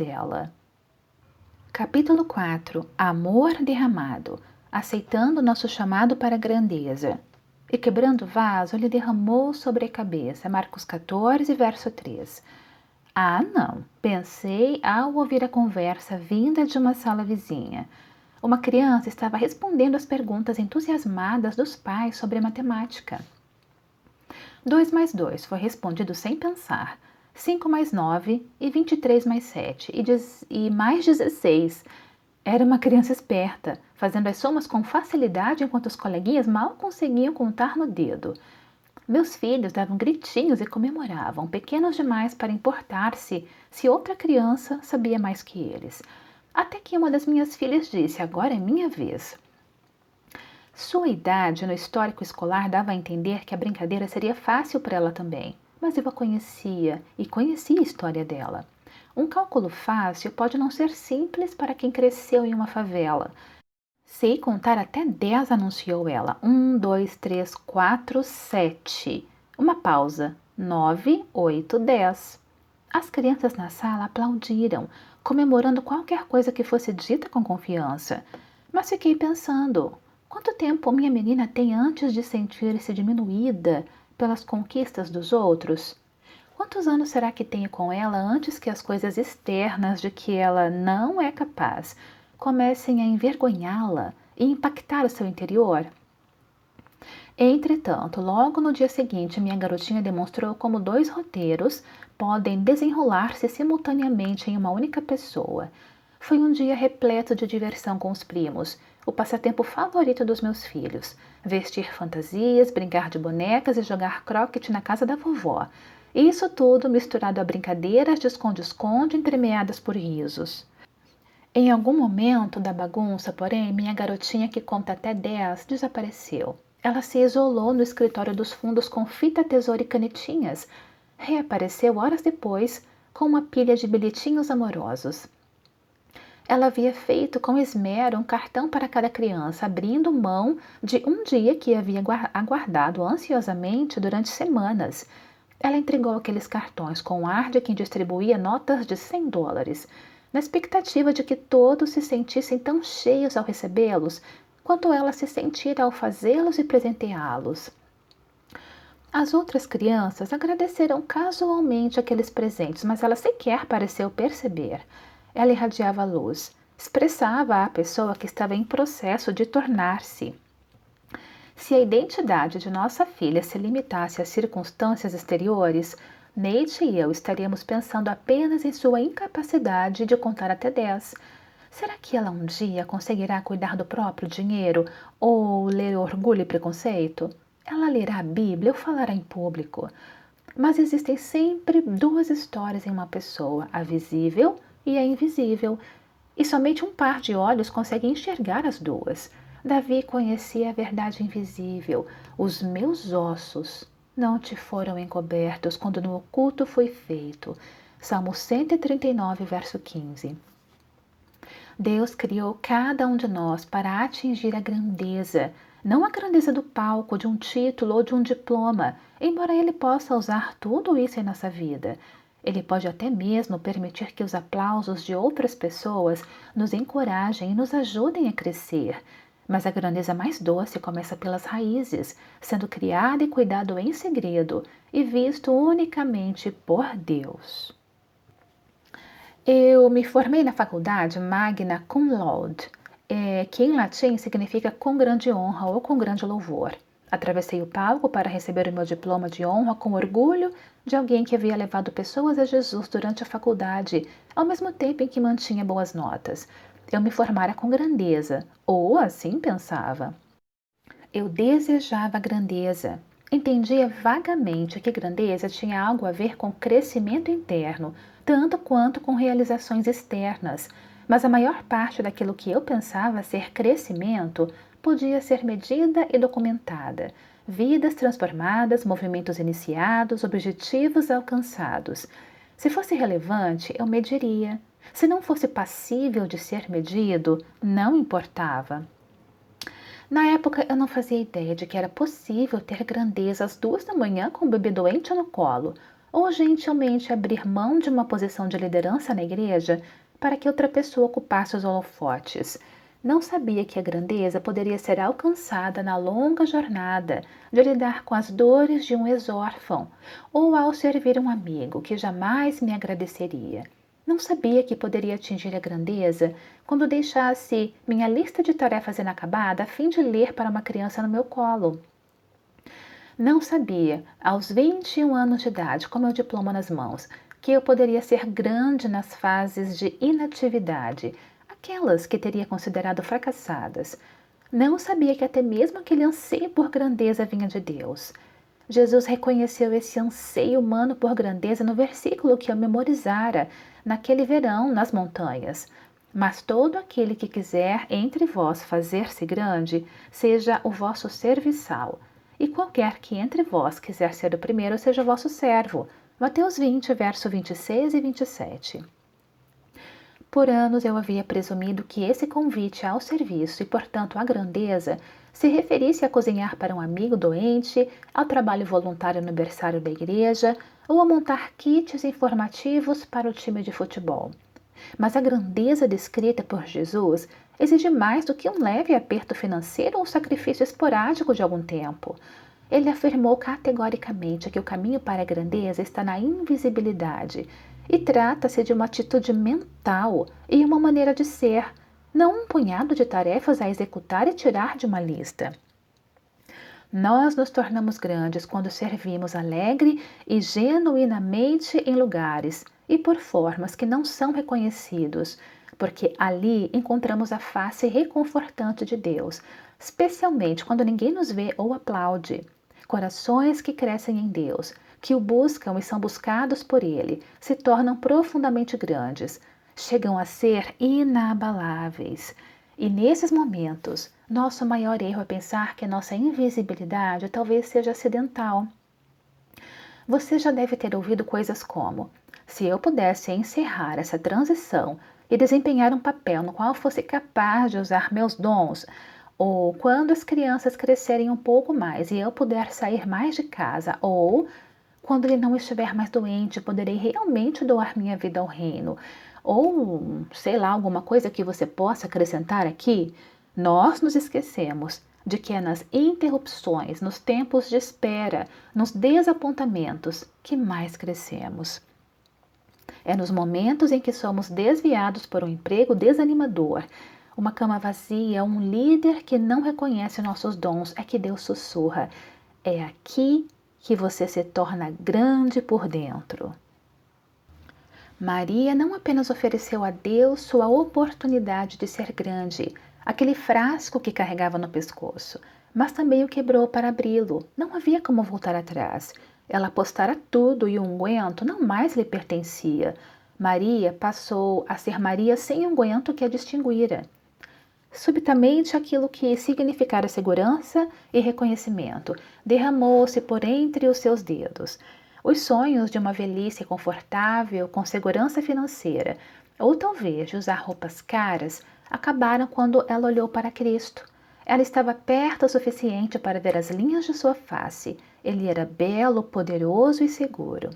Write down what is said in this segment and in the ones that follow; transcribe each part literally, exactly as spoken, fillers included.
dela. Capítulo quatro. Amor derramado. Aceitando nosso chamado para a grandeza. E quebrando o vaso, ele derramou sobre a cabeça. Marcos quatorze, verso três. Ah, não, pensei ao ouvir a conversa vinda de uma sala vizinha. Uma criança estava respondendo às perguntas entusiasmadas dos pais sobre a matemática. Dois mais dois foi respondido sem pensar. Cinco mais nove e vinte e três mais sete e, diz, e mais dezesseis. Era uma criança esperta, fazendo as somas com facilidade enquanto os coleguinhas mal conseguiam contar no dedo. Meus filhos davam gritinhos e comemoravam, pequenos demais para importar-se se outra criança sabia mais que eles. Até que uma das minhas filhas disse: agora é minha vez. Sua idade no histórico escolar dava a entender que a brincadeira seria fácil para ela também, mas eu a conhecia e conhecia a história dela. Um cálculo fácil pode não ser simples para quem cresceu em uma favela. Sei contar até dez, anunciou ela. Um, dois, três, quatro, sete. Uma pausa. Nove, oito, dez. As crianças na sala aplaudiram, comemorando qualquer coisa que fosse dita com confiança. Mas fiquei pensando, quanto tempo minha menina tem antes de sentir-se diminuída pelas conquistas dos outros? Quantos anos será que tenho com ela antes que as coisas externas de que ela não é capaz comecem a envergonhá-la e impactar o seu interior? Entretanto, logo no dia seguinte, minha garotinha demonstrou como dois roteiros podem desenrolar-se simultaneamente em uma única pessoa. Foi um dia repleto de diversão com os primos, o passatempo favorito dos meus filhos. Vestir fantasias, brincar de bonecas e jogar croquete na casa da vovó. Isso tudo misturado a brincadeiras de esconde-esconde entremeadas por risos. Em algum momento da bagunça, porém, minha garotinha que conta até dez desapareceu. Ela se isolou no escritório dos fundos com fita, tesoura e canetinhas. Reapareceu horas depois com uma pilha de bilhetinhos amorosos. Ela havia feito com esmero um cartão para cada criança, abrindo mão de um dia que havia aguardado ansiosamente durante semanas. Ela entregou aqueles cartões com o ar de quem distribuía notas de cem dólares, na expectativa de que todos se sentissem tão cheios ao recebê-los, quanto ela se sentira ao fazê-los e presenteá-los. As outras crianças agradeceram casualmente aqueles presentes, mas ela sequer pareceu perceber. Ela irradiava luz, expressava a pessoa que estava em processo de tornar-se. Se a identidade de nossa filha se limitasse às circunstâncias exteriores, Nate e eu estaríamos pensando apenas em sua incapacidade de contar até dez. Será que ela um dia conseguirá cuidar do próprio dinheiro ou ler Orgulho e Preconceito? Ela lerá a Bíblia ou falará em público? Mas existem sempre duas histórias em uma pessoa, a visível e a invisível, e somente um par de olhos consegue enxergar as duas. Davi conhecia a verdade invisível. Os meus ossos não te foram encobertos quando no oculto foi feito. Salmo cento e trinta e nove, verso quinze. Deus criou cada um de nós para atingir a grandeza, não a grandeza do palco, de um título ou de um diploma, embora Ele possa usar tudo isso em nossa vida. Ele pode até mesmo permitir que os aplausos de outras pessoas nos encorajem e nos ajudem a crescer. Mas a grandeza mais doce começa pelas raízes, sendo criada e cuidado em segredo e visto unicamente por Deus. Eu me formei na faculdade magna cum laude, é, que em latim significa com grande honra ou com grande louvor. Atravessei o palco para receber o meu diploma de honra com orgulho de alguém que havia levado pessoas a Jesus durante a faculdade, ao mesmo tempo em que mantinha boas notas. Eu me formara com grandeza, ou assim pensava. Eu desejava grandeza. Entendia vagamente que grandeza tinha algo a ver com crescimento interno, tanto quanto com realizações externas, mas a maior parte daquilo que eu pensava ser crescimento podia ser medida e documentada. Vidas transformadas, movimentos iniciados, objetivos alcançados. Se fosse relevante, eu mediria. Se não fosse passível de ser medido, não importava. Na época, eu não fazia ideia de que era possível ter grandeza às duas da manhã com o bebê doente no colo, ou gentilmente abrir mão de uma posição de liderança na igreja para que outra pessoa ocupasse os holofotes. Não sabia que a grandeza poderia ser alcançada na longa jornada de lidar com as dores de um ex-órfão ou ao servir um amigo que jamais me agradeceria. Não sabia que poderia atingir a grandeza quando deixasse minha lista de tarefas inacabada a fim de ler para uma criança no meu colo. Não sabia, aos vinte e um anos de idade, com meu diploma nas mãos, que eu poderia ser grande nas fases de inatividade, aquelas que teria considerado fracassadas. Não sabia que até mesmo aquele anseio por grandeza vinha de Deus. Jesus reconheceu esse anseio humano por grandeza no versículo que eu memorizara naquele verão nas montanhas. Mas todo aquele que quiser entre vós fazer-se grande, seja o vosso serviçal. E qualquer que entre vós quiser ser o primeiro, seja o vosso servo. Mateus vinte, verso vinte e seis e vinte e sete. Por anos eu havia presumido que esse convite ao serviço e, portanto, à grandeza, se referisse a cozinhar para um amigo doente, ao trabalho voluntário no berçário da igreja ou a montar kits informativos para o time de futebol. Mas a grandeza descrita por Jesus exige mais do que um leve aperto financeiro ou sacrifício esporádico de algum tempo. Ele afirmou categoricamente que o caminho para a grandeza está na invisibilidade e trata-se de uma atitude mental e uma maneira de ser, não um punhado de tarefas a executar e tirar de uma lista. Nós nos tornamos grandes quando servimos alegre e genuinamente em lugares e por formas que não são reconhecidos, porque ali encontramos a face reconfortante de Deus, especialmente quando ninguém nos vê ou aplaude. Corações que crescem em Deus, que o buscam e são buscados por Ele, se tornam profundamente grandes, chegam a ser inabaláveis. E nesses momentos, nosso maior erro é pensar que nossa invisibilidade talvez seja acidental. Você já deve ter ouvido coisas como: se eu pudesse encerrar essa transição e desempenhar um papel no qual fosse capaz de usar meus dons, ou quando as crianças crescerem um pouco mais e eu puder sair mais de casa, ou quando ele não estiver mais doente, poderei realmente doar minha vida ao reino. Ou, sei lá, alguma coisa que você possa acrescentar aqui. Nós nos esquecemos de que é nas interrupções, nos tempos de espera, nos desapontamentos que mais crescemos. É nos momentos em que somos desviados por um emprego desanimador, uma cama vazia, um líder que não reconhece nossos dons, é que Deus sussurra: é aqui que você se torna grande por dentro. Maria não apenas ofereceu a Deus sua oportunidade de ser grande, aquele frasco que carregava no pescoço, mas também o quebrou para abri-lo. Não havia como voltar atrás. Ela apostara tudo e o unguento não mais lhe pertencia. Maria passou a ser Maria sem unguento que a distinguira. Subitamente, aquilo que significara segurança e reconhecimento derramou-se por entre os seus dedos. Os sonhos de uma velhice confortável, com segurança financeira, ou talvez de usar roupas caras, acabaram quando ela olhou para Cristo. Ela estava perto o suficiente para ver as linhas de sua face. Ele era belo, poderoso e seguro.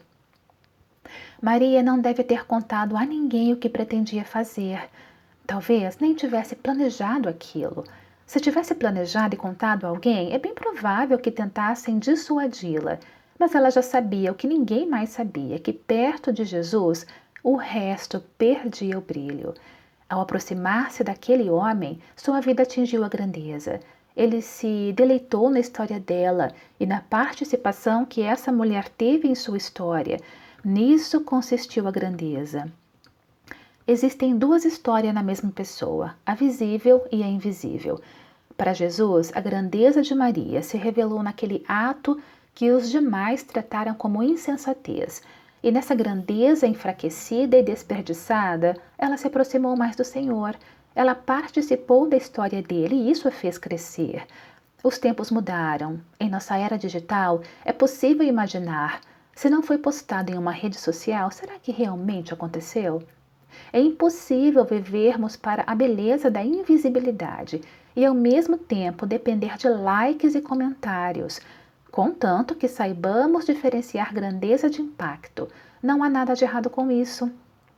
Maria não deve ter contado a ninguém o que pretendia fazer. Talvez nem tivesse planejado aquilo. Se tivesse planejado e contado a alguém, é bem provável que tentassem dissuadi-la. Mas ela já sabia o que ninguém mais sabia, que perto de Jesus, o resto perdia o brilho. Ao aproximar-se daquele homem, sua vida atingiu a grandeza. Ele se deleitou na história dela e na participação que essa mulher teve em sua história. Nisso consistiu a grandeza. Existem duas histórias na mesma pessoa, a visível e a invisível. Para Jesus, a grandeza de Maria se revelou naquele ato que os demais trataram como insensatez. E nessa grandeza enfraquecida e desperdiçada, ela se aproximou mais do Senhor. Ela participou da história dele e isso a fez crescer. Os tempos mudaram. Em nossa era digital, é possível imaginar. Se não foi postado em uma rede social, será que realmente aconteceu? É impossível vivermos para a beleza da invisibilidade e, ao mesmo tempo, depender de likes e comentários. contanto que saibamos diferenciar grandeza de impacto. Não há nada de errado com isso.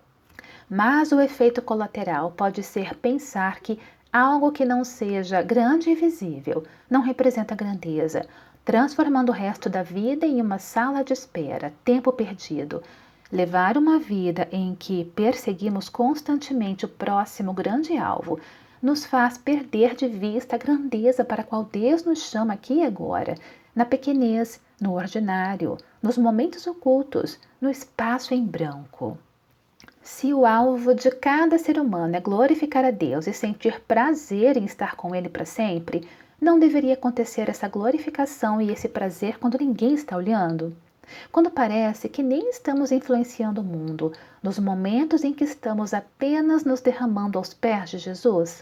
Mas o efeito colateral pode ser pensar que algo que não seja grande e visível não representa grandeza, transformando o resto da vida em uma sala de espera, tempo perdido. Levar uma vida em que perseguimos constantemente o próximo grande alvo nos faz perder de vista a grandeza para a qual Deus nos chama aqui e agora, na pequenez, no ordinário, nos momentos ocultos, no espaço em branco. Se o alvo de cada ser humano é glorificar a Deus e sentir prazer em estar com Ele para sempre, não deveria acontecer essa glorificação e esse prazer quando ninguém está olhando? Quando parece que nem estamos influenciando o mundo, nos momentos em que estamos apenas nos derramando aos pés de Jesus?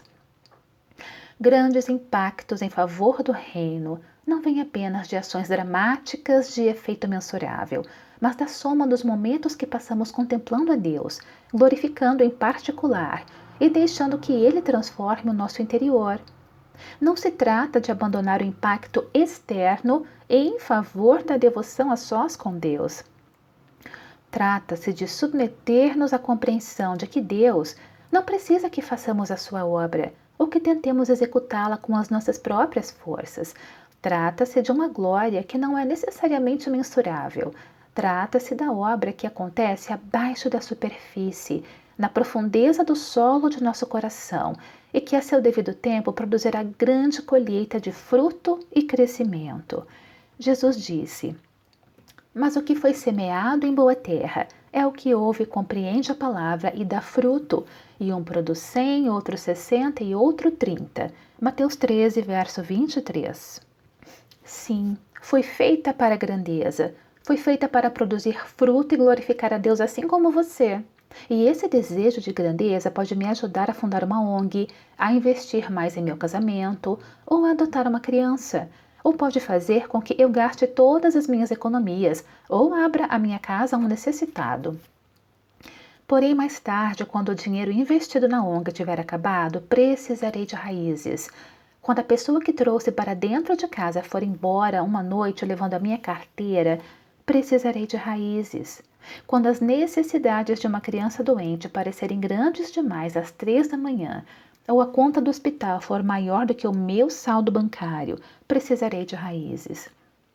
Grandes impactos em favor do reino não vêm apenas de ações dramáticas de efeito mensurável, mas da soma dos momentos que passamos contemplando a Deus, glorificando em particular e deixando que Ele transforme o nosso interior. Não se trata de abandonar o impacto externo em favor da devoção a sós com Deus. Trata-se de submeter-nos à compreensão de que Deus não precisa que façamos a sua obra ou que tentemos executá-la com as nossas próprias forças. Trata-se de uma glória que não é necessariamente mensurável. Trata-se da obra que acontece abaixo da superfície, na profundeza do solo de nosso coração, e que a seu devido tempo produzirá grande colheita de fruto e crescimento. Jesus disse: mas o que foi semeado em boa terra é o que ouve e compreende a palavra e dá fruto, e um produz cem, outro sessenta e outro trinta. Mateus treze, verso vinte e três. Sim, foi feita para a grandeza, foi feita para produzir fruto e glorificar a Deus assim como você. E esse desejo de grandeza pode me ajudar a fundar uma O N G, a investir mais em meu casamento ou a adotar uma criança. Ou pode fazer com que eu gaste todas as minhas economias ou abra a minha casa a um necessitado. Porém, mais tarde, quando o dinheiro investido na O N G tiver acabado, precisarei de raízes. Quando a pessoa que trouxe para dentro de casa for embora uma noite levando a minha carteira, precisarei de raízes. Quando as necessidades de uma criança doente parecerem grandes demais às três da manhã, ou a conta do hospital for maior do que o meu saldo bancário, precisarei de raízes.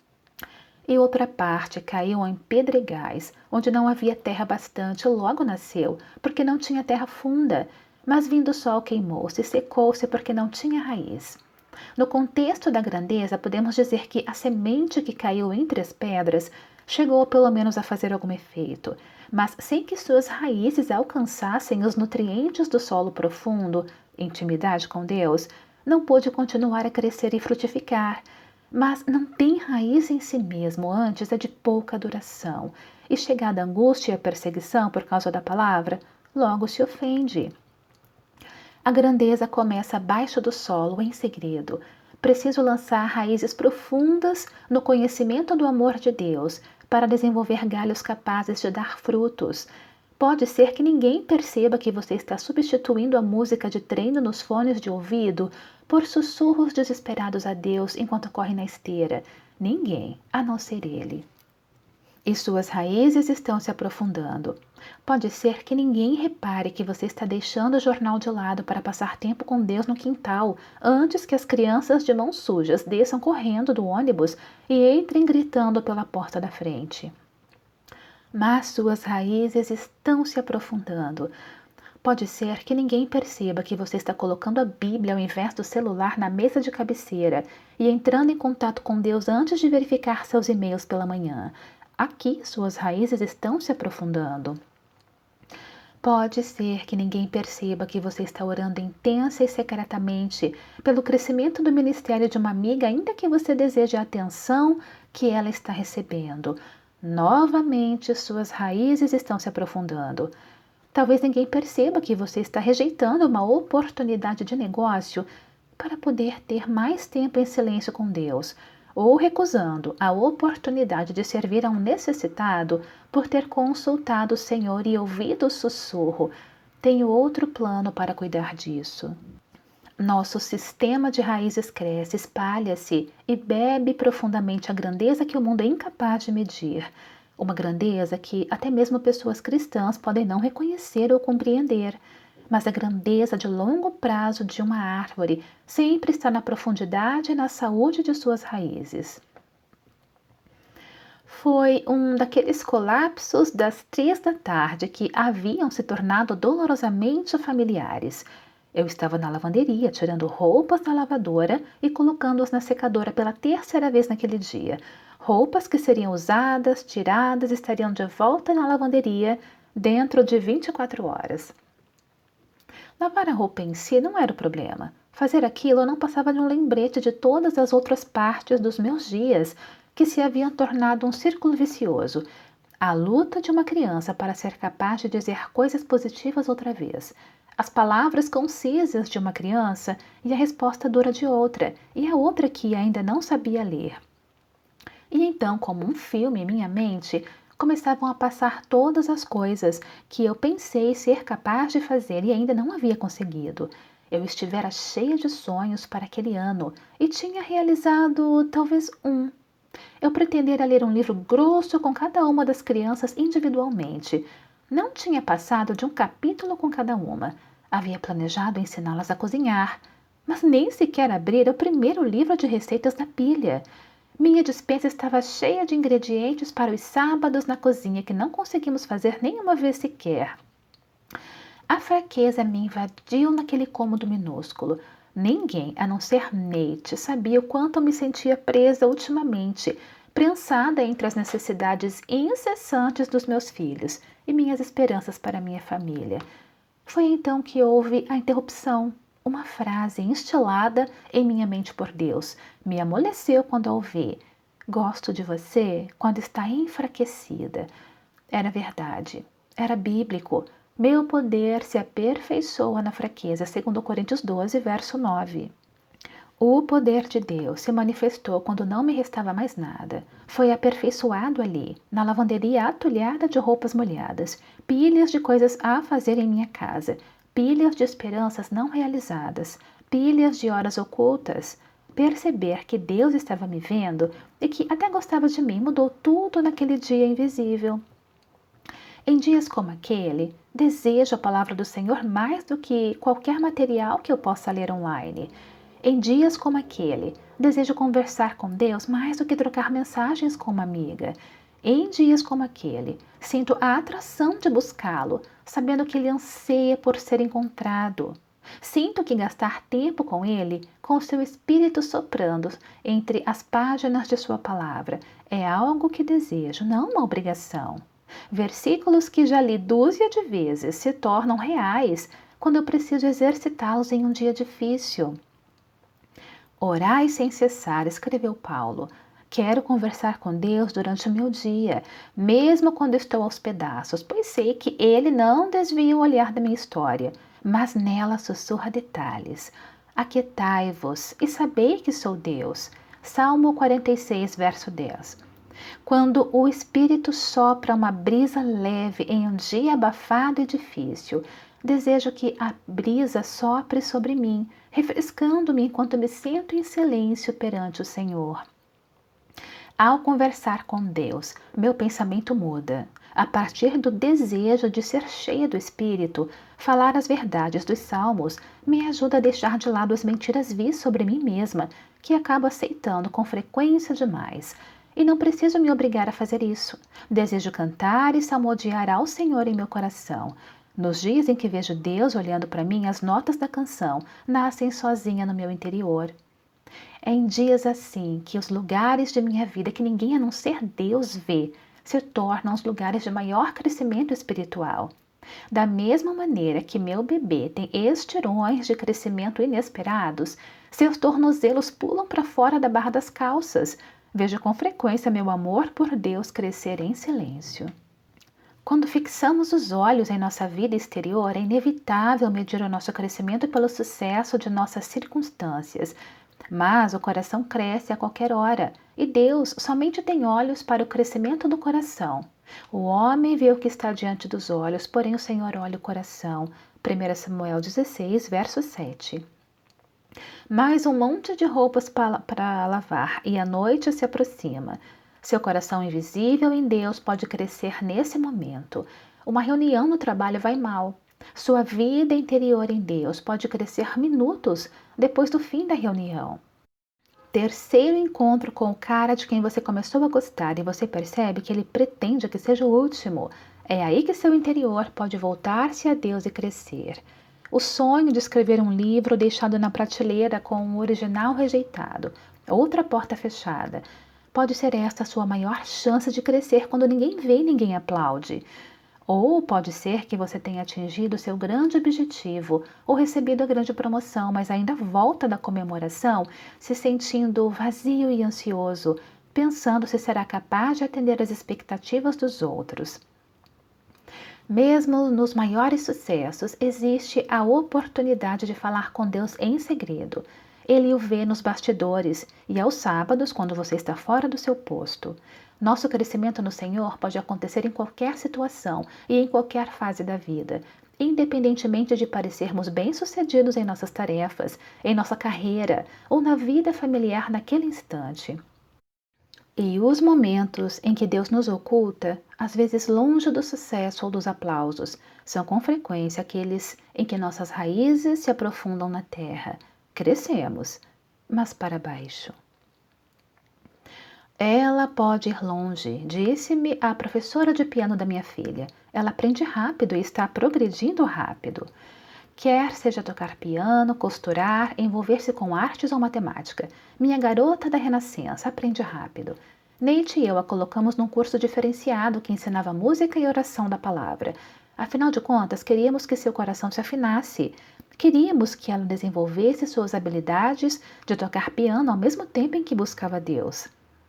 E outra parte caiu em pedregais, onde não havia terra bastante, logo nasceu, porque não tinha terra funda, mas vindo o sol queimou-se e secou-se porque não tinha raiz. No contexto da grandeza, podemos dizer que a semente que caiu entre as pedras chegou pelo menos a fazer algum efeito, mas sem que suas raízes alcançassem os nutrientes do solo profundo, intimidade com Deus, não pôde continuar a crescer e frutificar. Mas não tem raiz em si mesmo, antes é de pouca duração, e chegada a angústia e a perseguição por causa da palavra, logo se ofende. A grandeza começa abaixo do solo, em segredo. Preciso lançar raízes profundas no conhecimento do amor de Deus para desenvolver galhos capazes de dar frutos. Pode ser que ninguém perceba que você está substituindo a música de treino nos fones de ouvido por sussurros desesperados a Deus enquanto corre na esteira. Ninguém, a não ser Ele. E suas raízes estão se aprofundando. Pode ser que ninguém repare que você está deixando o jornal de lado para passar tempo com Deus no quintal, antes que as crianças de mãos sujas desçam correndo do ônibus e entrem gritando pela porta da frente. Mas suas raízes estão se aprofundando. Pode ser que ninguém perceba que você está colocando a Bíblia ao invés do celular na mesa de cabeceira e entrando em contato com Deus antes de verificar seus e-mails pela manhã. Aqui suas raízes estão se aprofundando. Pode ser que ninguém perceba que você está orando intensa e secretamente pelo crescimento do ministério de uma amiga, ainda que você deseje a atenção que ela está recebendo. Novamente, suas raízes estão se aprofundando. Talvez ninguém perceba que você está rejeitando uma oportunidade de negócio para poder ter mais tempo em silêncio com Deus, ou recusando a oportunidade de servir a um necessitado por ter consultado o Senhor e ouvido o sussurro: tenho outro plano para cuidar disso. Nosso sistema de raízes cresce, espalha-se e bebe profundamente a grandeza que o mundo é incapaz de medir. Uma grandeza que até mesmo pessoas cristãs podem não reconhecer ou compreender. Mas a grandeza de longo prazo de uma árvore sempre está na profundidade e na saúde de suas raízes. Foi um daqueles colapsos das três da tarde que haviam se tornado dolorosamente familiares. Eu estava na lavanderia, tirando roupas da lavadora e colocando-as na secadora pela terceira vez naquele dia. Roupas que seriam usadas, tiradas, estariam de volta na lavanderia dentro de vinte e quatro horas. Lavar a roupa em si não era o problema. Fazer aquilo não passava de um lembrete de todas as outras partes dos meus dias que se haviam tornado um círculo vicioso. A luta de uma criança para ser capaz de dizer coisas positivas outra vez. As palavras concisas de uma criança e a resposta dura de outra, e a outra que ainda não sabia ler. E então, como um filme em minha mente, começavam a passar todas as coisas que eu pensei ser capaz de fazer e ainda não havia conseguido. Eu estivera cheia de sonhos para aquele ano e tinha realizado talvez um. Eu pretendera ler um livro grosso com cada uma das crianças individualmente. Não tinha passado de um capítulo com cada uma. Havia planejado ensiná-las a cozinhar, mas nem sequer abrira o primeiro livro de receitas da pilha. Minha despensa estava cheia de ingredientes para os sábados na cozinha que não conseguimos fazer nenhuma vez sequer. A fraqueza me invadiu naquele cômodo minúsculo. Ninguém, a não ser Nate, sabia o quanto eu me sentia presa ultimamente, prensada entre as necessidades incessantes dos meus filhos e minhas esperanças para minha família. Foi então que houve a interrupção. Uma frase instilada em minha mente por Deus me amoleceu quando a ouvi. Gosto de você quando está enfraquecida. Era verdade. Era bíblico. Meu poder se aperfeiçoa na fraqueza, segundo Coríntios doze, verso nove. O poder de Deus se manifestou quando não me restava mais nada. Foi aperfeiçoado ali, na lavanderia atulhada de roupas molhadas, pilhas de coisas a fazer em minha casa, pilhas de esperanças não realizadas, pilhas de horas ocultas. Perceber que Deus estava me vendo e que até gostava de mim mudou tudo naquele dia invisível. Em dias como aquele, desejo a palavra do Senhor mais do que qualquer material que eu possa ler online. Em dias como aquele, desejo conversar com Deus mais do que trocar mensagens com uma amiga. Em dias como aquele, sinto a atração de buscá-lo, sabendo que ele anseia por ser encontrado. Sinto que gastar tempo com ele, com o seu espírito soprando entre as páginas de sua palavra, é algo que desejo, não uma obrigação. Versículos que já li dúzia de vezes se tornam reais quando eu preciso exercitá-los em um dia difícil. Orai sem cessar, escreveu Paulo. Quero conversar com Deus durante o meu dia, mesmo quando estou aos pedaços, pois sei que Ele não desvia o olhar da minha história, mas nela sussurra detalhes. Aquietai-vos e sabei que sou Deus. Salmo quarenta e seis, verso dez. Quando o Espírito sopra uma brisa leve em um dia abafado e difícil, desejo que a brisa sopre sobre mim, refrescando-me enquanto me sinto em silêncio perante o Senhor. Ao conversar com Deus, meu pensamento muda. A partir do desejo de ser cheia do Espírito, falar as verdades dos Salmos me ajuda a deixar de lado as mentiras vis sobre mim mesma, que acabo aceitando com frequência demais. E não preciso me obrigar a fazer isso. Desejo cantar e salmodiar ao Senhor em meu coração. Nos dias em que vejo Deus olhando para mim, as notas da canção nascem sozinha no meu interior. É em dias assim que os lugares de minha vida que ninguém a não ser Deus vê, se tornam os lugares de maior crescimento espiritual. Da mesma maneira que meu bebê tem estirões de crescimento inesperados, seus tornozelos pulam para fora da barra das calças. Vejo com frequência meu amor por Deus crescer em silêncio. Quando fixamos os olhos em nossa vida exterior, é inevitável medir o nosso crescimento pelo sucesso de nossas circunstâncias. Mas o coração cresce a qualquer hora, e Deus somente tem olhos para o crescimento do coração. O homem vê o que está diante dos olhos, porém o Senhor olha o coração. primeiro Samuel dezesseis, verso sete. Mais um monte de roupas para lavar e a noite se aproxima. Seu coração invisível em Deus pode crescer nesse momento. Uma reunião no trabalho vai mal. Sua vida interior em Deus pode crescer minutos depois do fim da reunião. Terceiro encontro com o cara de quem você começou a gostar e você percebe que ele pretende que seja o último. É aí que seu interior pode voltar-se a Deus e crescer. O sonho de escrever um livro deixado na prateleira com o original rejeitado, outra porta fechada. Pode ser esta a sua maior chance de crescer quando ninguém vê e ninguém aplaude. Ou pode ser que você tenha atingido seu grande objetivo ou recebido a grande promoção, mas ainda volta da comemoração se sentindo vazio e ansioso, pensando se será capaz de atender às expectativas dos outros. Mesmo nos maiores sucessos, existe a oportunidade de falar com Deus em segredo. Ele o vê nos bastidores e aos sábados, quando você está fora do seu posto. Nosso crescimento no Senhor pode acontecer em qualquer situação e em qualquer fase da vida, independentemente de parecermos bem-sucedidos em nossas tarefas, em nossa carreira ou na vida familiar naquele instante. E os momentos em que Deus nos oculta, às vezes longe do sucesso ou dos aplausos, são com frequência aqueles em que nossas raízes se aprofundam na terra. Crescemos, mas para baixo. Ela pode ir longe, disse-me a professora de piano da minha filha. Ela aprende rápido e está progredindo rápido. Quer seja tocar piano, costurar, envolver-se com artes ou matemática. Minha garota da renascença aprende rápido. Neite e eu a colocamos num curso diferenciado que ensinava música e oração da palavra. Afinal de contas, queríamos que seu coração se afinasse. Queríamos que ela desenvolvesse suas habilidades de tocar piano ao mesmo tempo em que buscava Deus.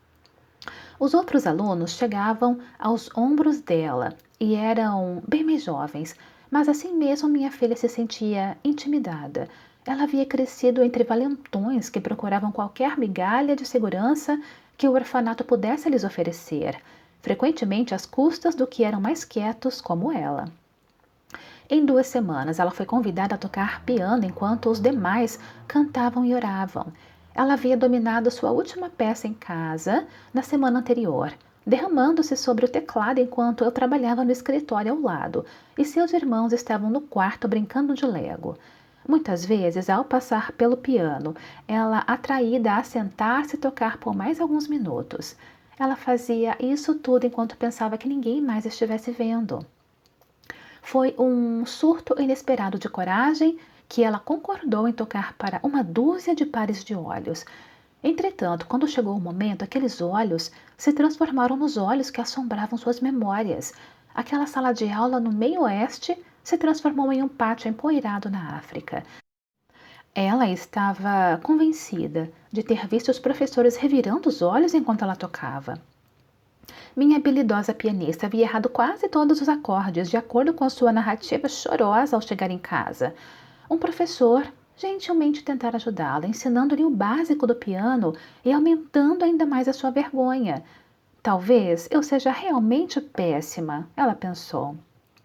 Os outros alunos chegavam aos ombros dela e eram bem mais jovens, mas assim mesmo minha filha se sentia intimidada. Ela havia crescido entre valentões que procuravam qualquer migalha de segurança que o orfanato pudesse lhes oferecer, frequentemente às custas do que eram mais quietos como ela. Em duas semanas, ela foi convidada a tocar piano enquanto os demais cantavam e oravam. Ela havia dominado sua última peça em casa na semana anterior, derramando-se sobre o teclado enquanto eu trabalhava no escritório ao lado, e seus irmãos estavam no quarto brincando de Lego. Muitas vezes, ao passar pelo piano, ela atraída a sentar-se e tocar por mais alguns minutos. Ela fazia isso tudo enquanto pensava que ninguém mais estivesse vendo. Foi um surto inesperado de coragem que ela concordou em tocar para uma dúzia de pares de olhos. Entretanto, quando chegou o momento, aqueles olhos se transformaram nos olhos que assombravam suas memórias. Aquela sala de aula no meio-oeste se transformou em um pátio empoeirado na África. Ela estava convencida de ter visto os professores revirando os olhos enquanto ela tocava. Minha habilidosa pianista havia errado quase todos os acordes, de acordo com a sua narrativa chorosa ao chegar em casa. Um professor gentilmente tentara ajudá-la, ensinando-lhe o básico do piano e aumentando ainda mais a sua vergonha. Talvez eu seja realmente péssima, ela pensou.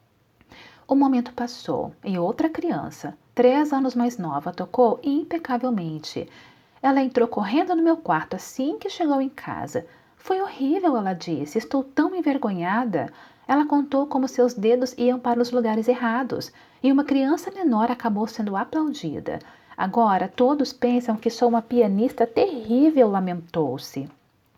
O momento passou e outra criança, três anos mais nova, tocou impecavelmente. Ela entrou correndo no meu quarto assim que chegou em casa. Foi horrível, ela disse. Estou tão envergonhada. Ela contou como seus dedos iam para os lugares errados e uma criança menor acabou sendo aplaudida. Agora todos pensam que sou uma pianista terrível, lamentou-se.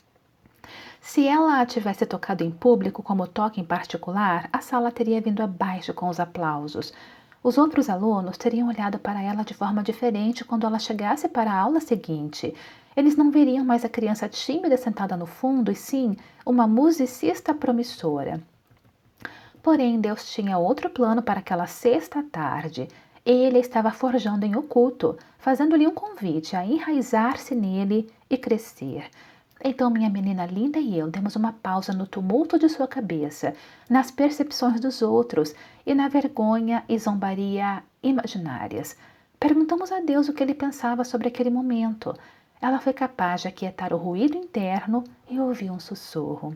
Se ela tivesse tocado em público como toca em particular, a sala teria vindo abaixo com os aplausos. Os outros alunos teriam olhado para ela de forma diferente quando ela chegasse para a aula seguinte. Eles não veriam mais a criança tímida sentada no fundo, e sim uma musicista promissora. Porém, Deus tinha outro plano para aquela sexta tarde. Ele a estava forjando em oculto, fazendo-lhe um convite a enraizar-se nele e crescer. Então minha menina linda e eu demos uma pausa no tumulto de sua cabeça, nas percepções dos outros e na vergonha e zombaria imaginárias. Perguntamos a Deus o que ele pensava sobre aquele momento. Ela foi capaz de aquietar o ruído interno e ouviu um sussurro.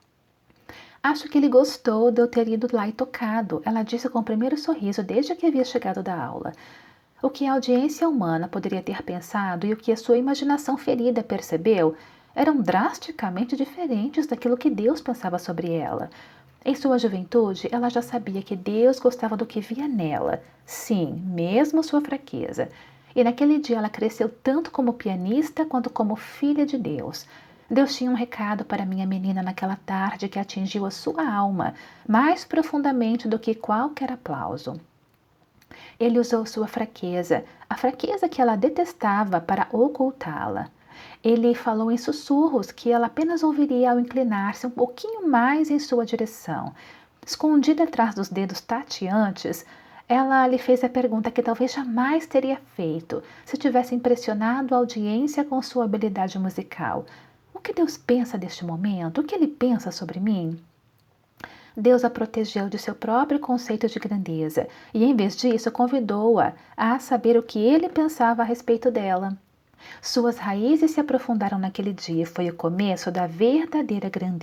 Acho que ele gostou de eu ter ido lá e tocado, ela disse com o primeiro sorriso desde que havia chegado da aula. O que a audiência humana poderia ter pensado e o que a sua imaginação ferida percebeu eram drasticamente diferentes daquilo que Deus pensava sobre ela. Em sua juventude, ela já sabia que Deus gostava do que via nela, sim, mesmo sua fraqueza. E naquele dia ela cresceu tanto como pianista quanto como filha de Deus. Deus tinha um recado para minha menina naquela tarde que atingiu a sua alma mais profundamente do que qualquer aplauso. Ele usou sua fraqueza, a fraqueza que ela detestava, para ocultá-la. Ele falou em sussurros que ela apenas ouviria ao inclinar-se um pouquinho mais em sua direção. Escondida atrás dos dedos tateantes, ela lhe fez a pergunta que talvez jamais teria feito se tivesse impressionado a audiência com sua habilidade musical. O que Deus pensa deste momento? O que ele pensa sobre mim? Deus a protegeu de seu próprio conceito de grandeza e, em vez disso, convidou-a a saber o que ele pensava a respeito dela. Suas raízes se aprofundaram naquele dia e foi o começo da verdadeira grandeza.